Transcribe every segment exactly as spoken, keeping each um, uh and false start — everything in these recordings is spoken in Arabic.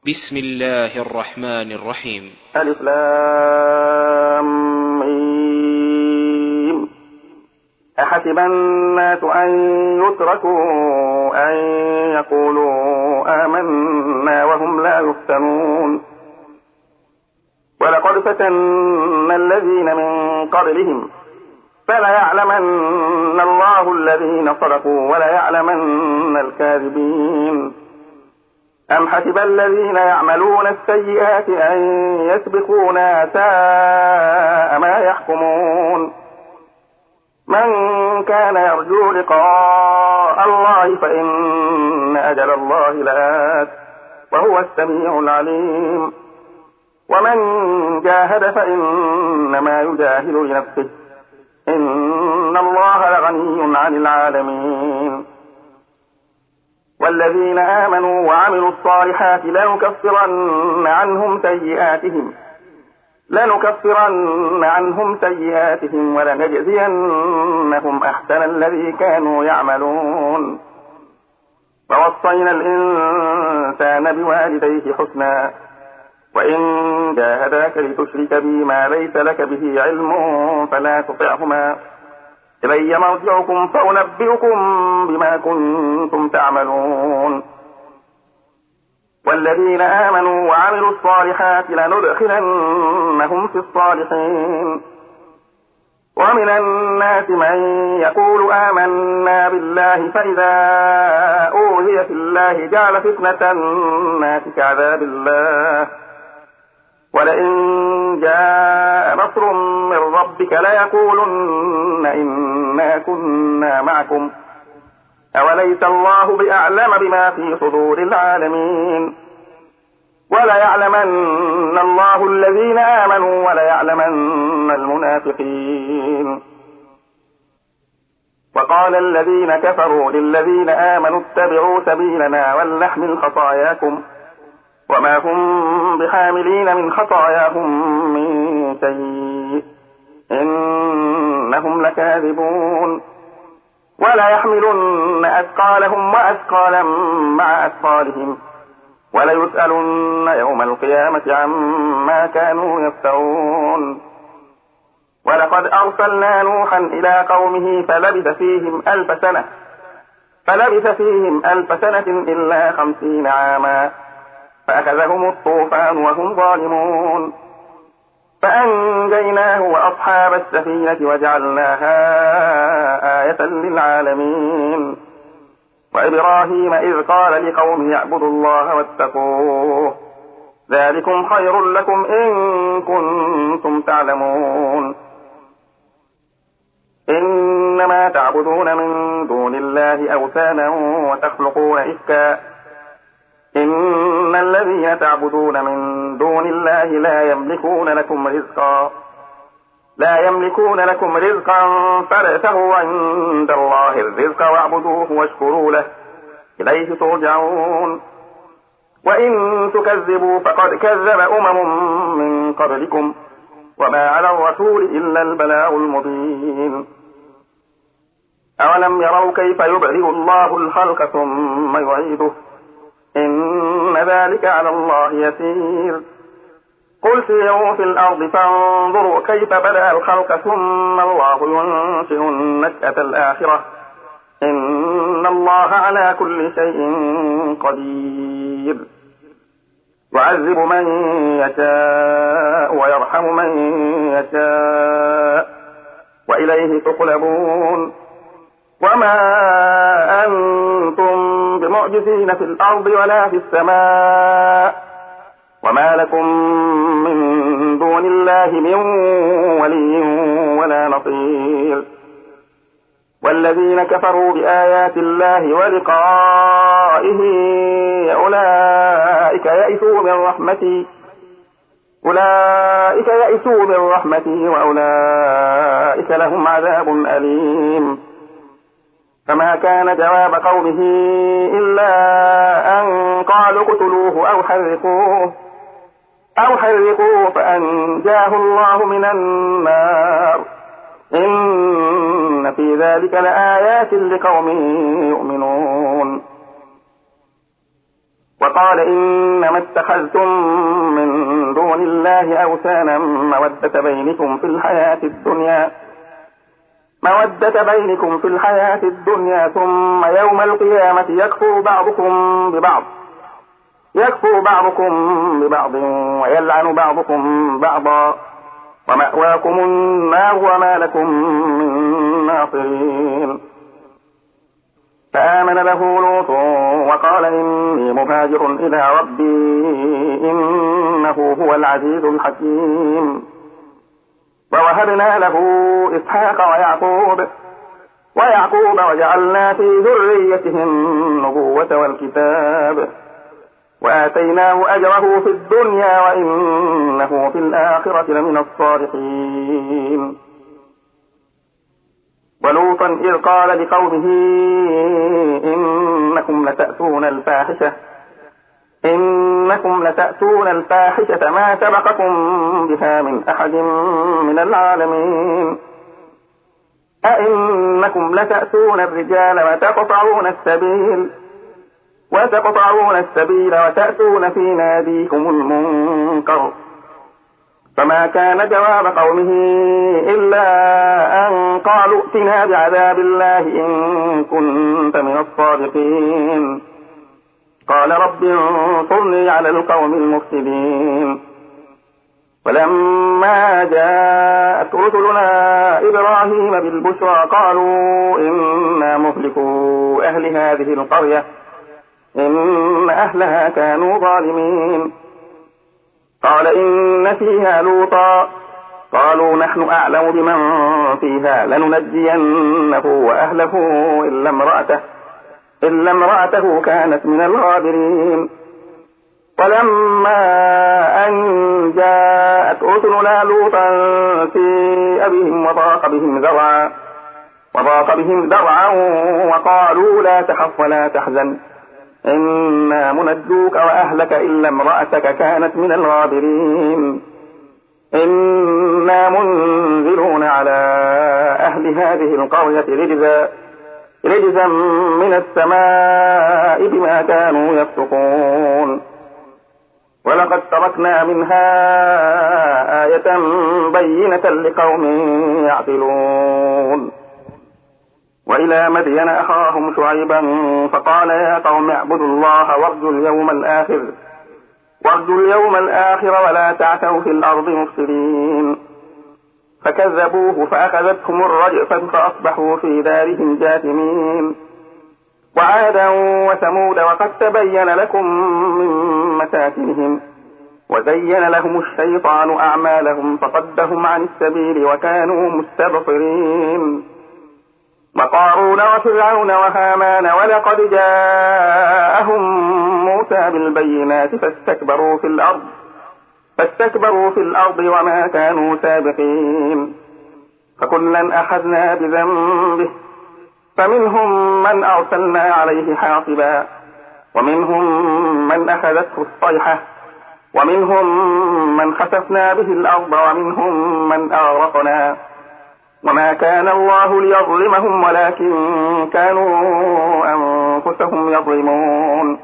بسم الله الرحمن الرحيم. ألف لام ميم. أحسب الناس أن يتركوا أن يقولوا آمنا وهم لا يفتنون. ولقد فتنا الذين من قبلهم فليعلمن الله الذين صدقوا وليعلمن الكاذبين. أم حسب الذين يعملون السيئات أن يسبقونا ساء ما يحكمون. من كان يرجو لقاء الله فإن أجل الله لآت وهو السميع العليم. ومن جاهد فإنما يجاهد لنفسه إن الله لغني عن العالمين. والذين آمنوا وعملوا الصالحات لنكفرن عنهم سيئاتهم لنكفرن عنهم سيئاتهم ولنجزينهم أحسن الذي كانوا يعملون. ووصينا الإنسان بوالديه حسنا وإن جاهداك لتشرك بي ما ليس لك به علم فلا تطعهما إلي مرجعكم فأنبئكم بما كنتم تعملون. والذين آمنوا وعملوا الصالحات لندخلنهم في الصالحين. ومن الناس من يقول آمنا بالله فإذا أوذي في الله جعل فتنة الناس كعذاب الله ولئن جاء نصر من ربك ليقولن إنا كنا معكم أوليس الله بأعلم بما في صدور العالمين. وليعلمن الله الذين آمنوا وليعلمن المنافقين. وقال الذين كفروا للذين آمنوا اتبعوا سبيلنا ولنحمل خطاياكم وما هم بحاملين من خطاياهم من شيء إنهم لكاذبون. ولا يحملن أثقالهم وأثقالا مع أثقالهم وليسألن يوم القيامة عما كانوا يفترون. ولقد أرسلنا نوحا إلى قومه فلبث فيهم ألف سنة فلبث فيهم ألف سنة إلا خمسين عاما فأخذهم الطوفان وهم ظالمون فأنجيناه وأصحاب السفينة وجعلناها آية للعالمين. وإبراهيم إذ قال لقومه اعبدوا الله واتقوه ذلكم خير لكم إن كنتم تعلمون. إنما تعبدون من دون الله أوثانا وتخلقون إفكا إن الذين تعبدون من دون الله لا يملكون لكم رزقا لا يملكون لكم رزقا فابتغوا عند الله الرزق واعبدوه واشكروا له إليه ترجعون. وإن تكذبوا فقد كذب أمم من قبلكم وما على الرسول إلا البلاغ المبين. أولم يروا كيف يبدئ الله الخلق ثم يعيده إن ذلك على الله يسير. قل سيروا في الأرض فانظروا كيف بدأ الخلق ثم الله ينشئ النشأة الآخرة إن الله على كل شيء قدير. يعذب من يشاء ويرحم من يشاء وإليه تقلبون. وما أنتم بمعجزين في الأرض ولا في السماء وما لكم من دون الله من ولي ولا نصير. والذين كفروا بآيات الله ولقائه أولئك يئسوا من رحمتي أولئك يئسوا من رحمتي وأولئك لهم عذاب أليم. فما كان جواب قومه إلا أن قالوا اقتلوه أو حرقوه أو حرقوه فأنجاه الله من النار إن في ذلك لآيات لقوم يؤمنون. وقال إنما اتخذتم من دون الله أوثانا مودة بينكم في الحياة الدنيا مودة بينكم في الحياة الدنيا ثم يوم القيامة يكفر بعضكم ببعض يكفر بعضكم ببعض ويلعن بعضكم بعضا ومأواكم النار وما لكم من ناصرين. فآمن له لوط وقال إني مهاجر إلى ربي إنه هو العزيز الحكيم. ووهبنا له إسحاق ويعقوب ويعقوب وجعلنا في ذريته النبوة والكتاب وآتيناه أجره في الدنيا وإنه في الآخرة لمن الصالحين. ولوطا إذ قال لقومه إنكم لتأتون الفاحشة إنكم لتأتون الفاحشة ما سبقكم بها من أحد من العالمين. أئنكم لتأتون الرجال وتقطعون السبيل وتقطعون السبيل وتأتون في ناديكم المنكر. فما كان جواب قومه إلا أن قالوا ائتنا بعذاب الله إن كنت من الصادقين. قال رب انصرني على القوم المفسدين. ولما جاءت رسلنا إبراهيم بالبشرى قالوا إنا مهلكو أهل هذه القرية إن أهلها كانوا ظالمين. قال إن فيها لوطا قالوا نحن أعلم بمن فيها لننجينه وأهله إلا امرأته إلا امرأته كانت من الغابرين. ولما أن جاءت رسلنا لوطا سيء بهم وضاق بهم ذرعا وضاق بهم ذرعا وقالوا لا تخف ولا تحزن إنا منجوك وأهلك إلا امرأتك كانت من الغابرين. إنا منزلون على أهل هذه القرية رجزا رجزا من السماء بما كانوا يفسقون. ولقد تركنا منها آية بينة لقوم يعقلون. وإلى مدين أخاهم شعيبا فقال يا قوم اعبدوا الله وارجوا اليوم الآخر وارجوا اليوم الآخر ولا تعثوا في الأرض مفسدين. فكذبوه فأخذتهم الرجفة فأصبحوا في دارهم جاثمين. وعادا وثمود وقد تبين لكم من مساكنهم وزين لهم الشيطان أعمالهم فصدهم عن السبيل وكانوا مستبصرين. وقارون وفرعون وهامان ولقد جاءهم موسى بالبينات فاستكبروا في الأرض فاستكبروا في الأرض وما كانوا سابقين. فكلا أخذنا بذنبه فمنهم من أرسلنا عليه حاصبا ومنهم من أخذته الصيحة ومنهم من خسفنا به الأرض ومنهم من أغرقنا. وما كان الله ليظلمهم ولكن كانوا أنفسهم يظلمون.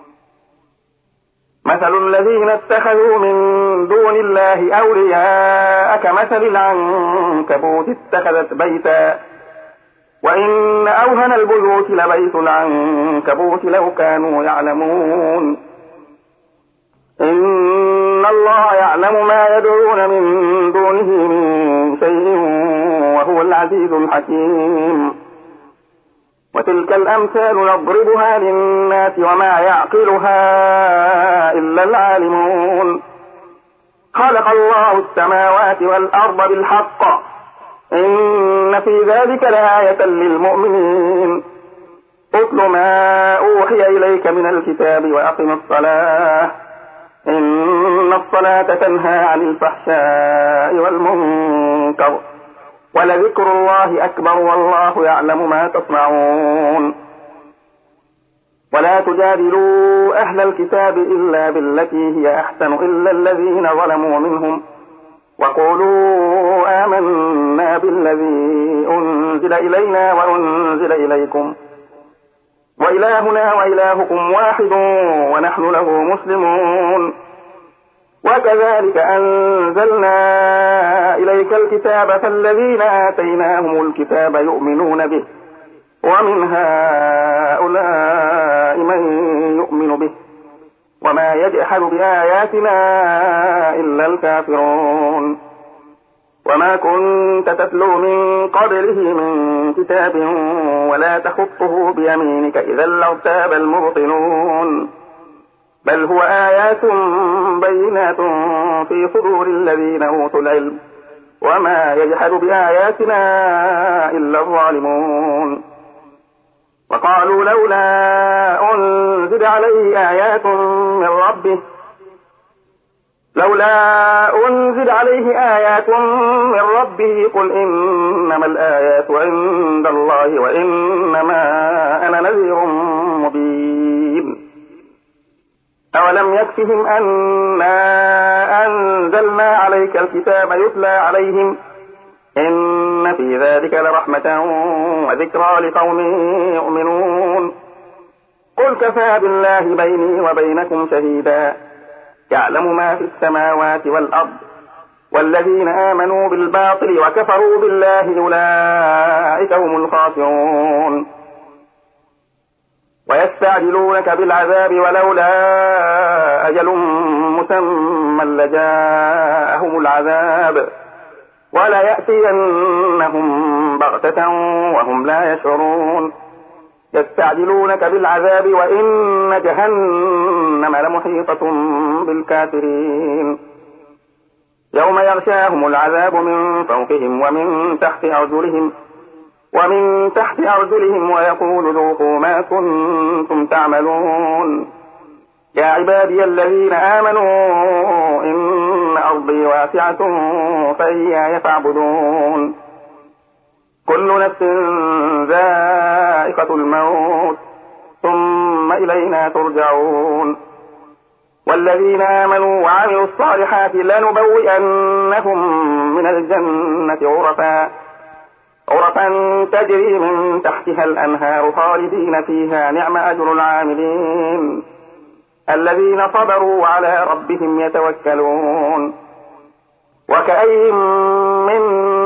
مثل الذين اتخذوا من دون الله أولياء كمثل العنكبوت اتخذت بيتا وإن أوهن البيوت لبيت العنكبوت لو كانوا يعلمون. إن الله يعلم ما يدعون من دونه من شيء وهو العزيز الحكيم. وتلك الأمثال نضربها للناس وما يعقلها إلا العالمون. خلق الله السماوات والأرض بالحق إن في ذلك لآية للمؤمنين. اتل ما أوحي إليك من الكتاب وأقم الصلاة إن الصلاة تنهى عن الفحشاء والمنكر ولذكر الله أكبر والله يعلم ما تصنعون. ولا تجادلوا أهل الكتاب إلا بالتي هي أحسن إلا الذين ظلموا منهم وقولوا آمنا بالذي أنزل إلينا وأنزل إليكم وإلهنا وإلهكم واحد ونحن له مسلمون. وكذلك أنزلنا إليك الكتاب فالذين آتيناهم الكتاب يؤمنون به ومن هؤلاء من يؤمن به وما يجحد بآياتنا إلا الكافرون. وما كنت تتلو من قبله من كتاب ولا تخطه بيمينك إذا لارتاب المبطلون. بل هو آيات بينات في صدور الذين أوتوا العلم وما يجحد بآياتنا إلا الظالمون. وقالوا لولا أنزل عليه آيات من ربه لولا أنزل عليه آيات من ربه قل إنما الآيات عند الله وإنما أنا نذير مبين. أولم يكفهم أنا أنزلنا عليك الكتاب يتلى عليهم إن في ذلك لرحمة وذكرى لقوم يؤمنون. قل كفى بالله بيني وبينكم شهيدا يعلم ما في السماوات والأرض والذين آمنوا بالباطل وكفروا بالله أولئك هم الخاسرون. ويستعجلونك بالعذاب ولولا أجل مسمى لجاءهم العذاب وليأتينهم بغتة وهم لا يشعرون. يستعجلونك بالعذاب وإن جهنم لمحيطة بالكافرين. يوم يغشاهم العذاب من فوقهم ومن تحت أرجلهم ومن تحت أرجلهم ويقول ذوقوا ما كنتم تعملون. يا عبادي الذين آمنوا إن أرضي واسعة فإياي فاعبدون. كل نفس ذائقة الموت ثم إلينا ترجعون. والذين آمنوا وعملوا الصالحات لنبوئنهم من الجنة غرفا غرفا تجري من تحتها الأنهار خالدين فيها نعم أجر العاملين الذين صبروا وعلى ربهم يتوكلون. وكأي من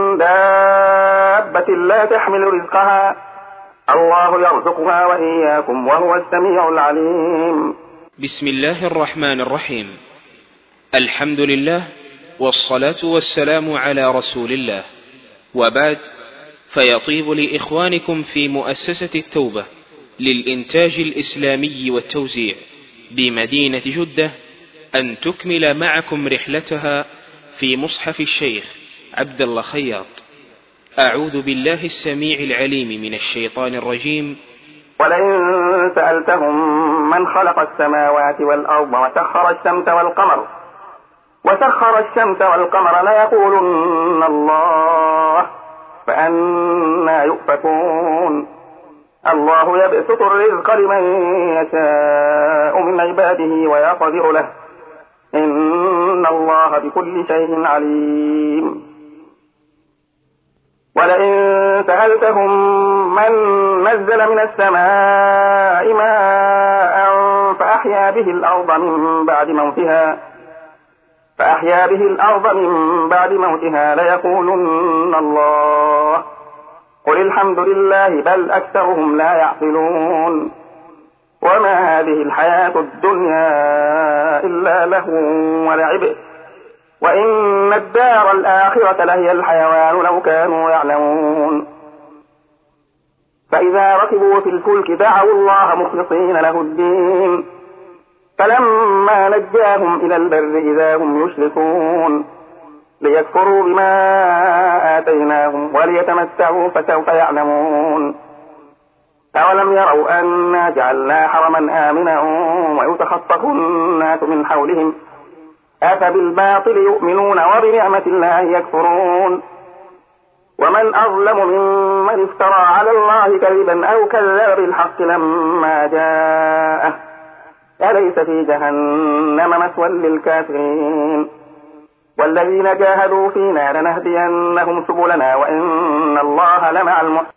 دابة لا تحمل رزقها الله يرزقها وإياكم وهو السميع العليم. بسم الله الرحمن الرحيم. الحمد لله والصلاة والسلام على رسول الله، وبعد، فيطيب لإخوانكم في مؤسسة التوبة للإنتاج الإسلامي والتوزيع بمدينة جدة أن تكمل معكم رحلتها في مصحف الشيخ عبد الله خياط. أعوذ بالله السميع العليم من الشيطان الرجيم. ولئن سألتهم من خلق السماوات والأرض وسخر الشمس والقمر وسخر الشمس والقمر ليقولن الله فأنى يؤفكون. الله يبسط الرزق لمن يشاء من عباده ويقدر له إن الله بكل شيء عليم. ولئن سألتهم من نزل من السماء ماء فأحيا به الأرض من بعد موتها فأحيا به الأرض من بعد موتها ليقولن الله قل الحمد لله بل أكثرهم لا يعقلون. وما هذه الحياة الدنيا إلا لهو ولعب وإن الدار الآخرة لهي الحيوان لو كانوا يعلمون. فإذا ركبوا في الفلك دعوا الله مخلصين له الدين فلما نجاهم إلى البر إذا هم يشركون ليكفروا بما آتيناهم وليتمتعوا فسوف يعلمون. أولم يروا أنا جعلنا حرما آمنا ويتخطف الناس من حولهم أفبالباطل يؤمنون وبنعمة الله يكفرون. ومن أظلم ممن افترى على الله كذبا أو كذب بالحق لما جاءه أليس في جهنم مثوى للكافرين. والذين جاهدوا فينا لنهدينهم سبلنا وإن الله لمع المحسنين.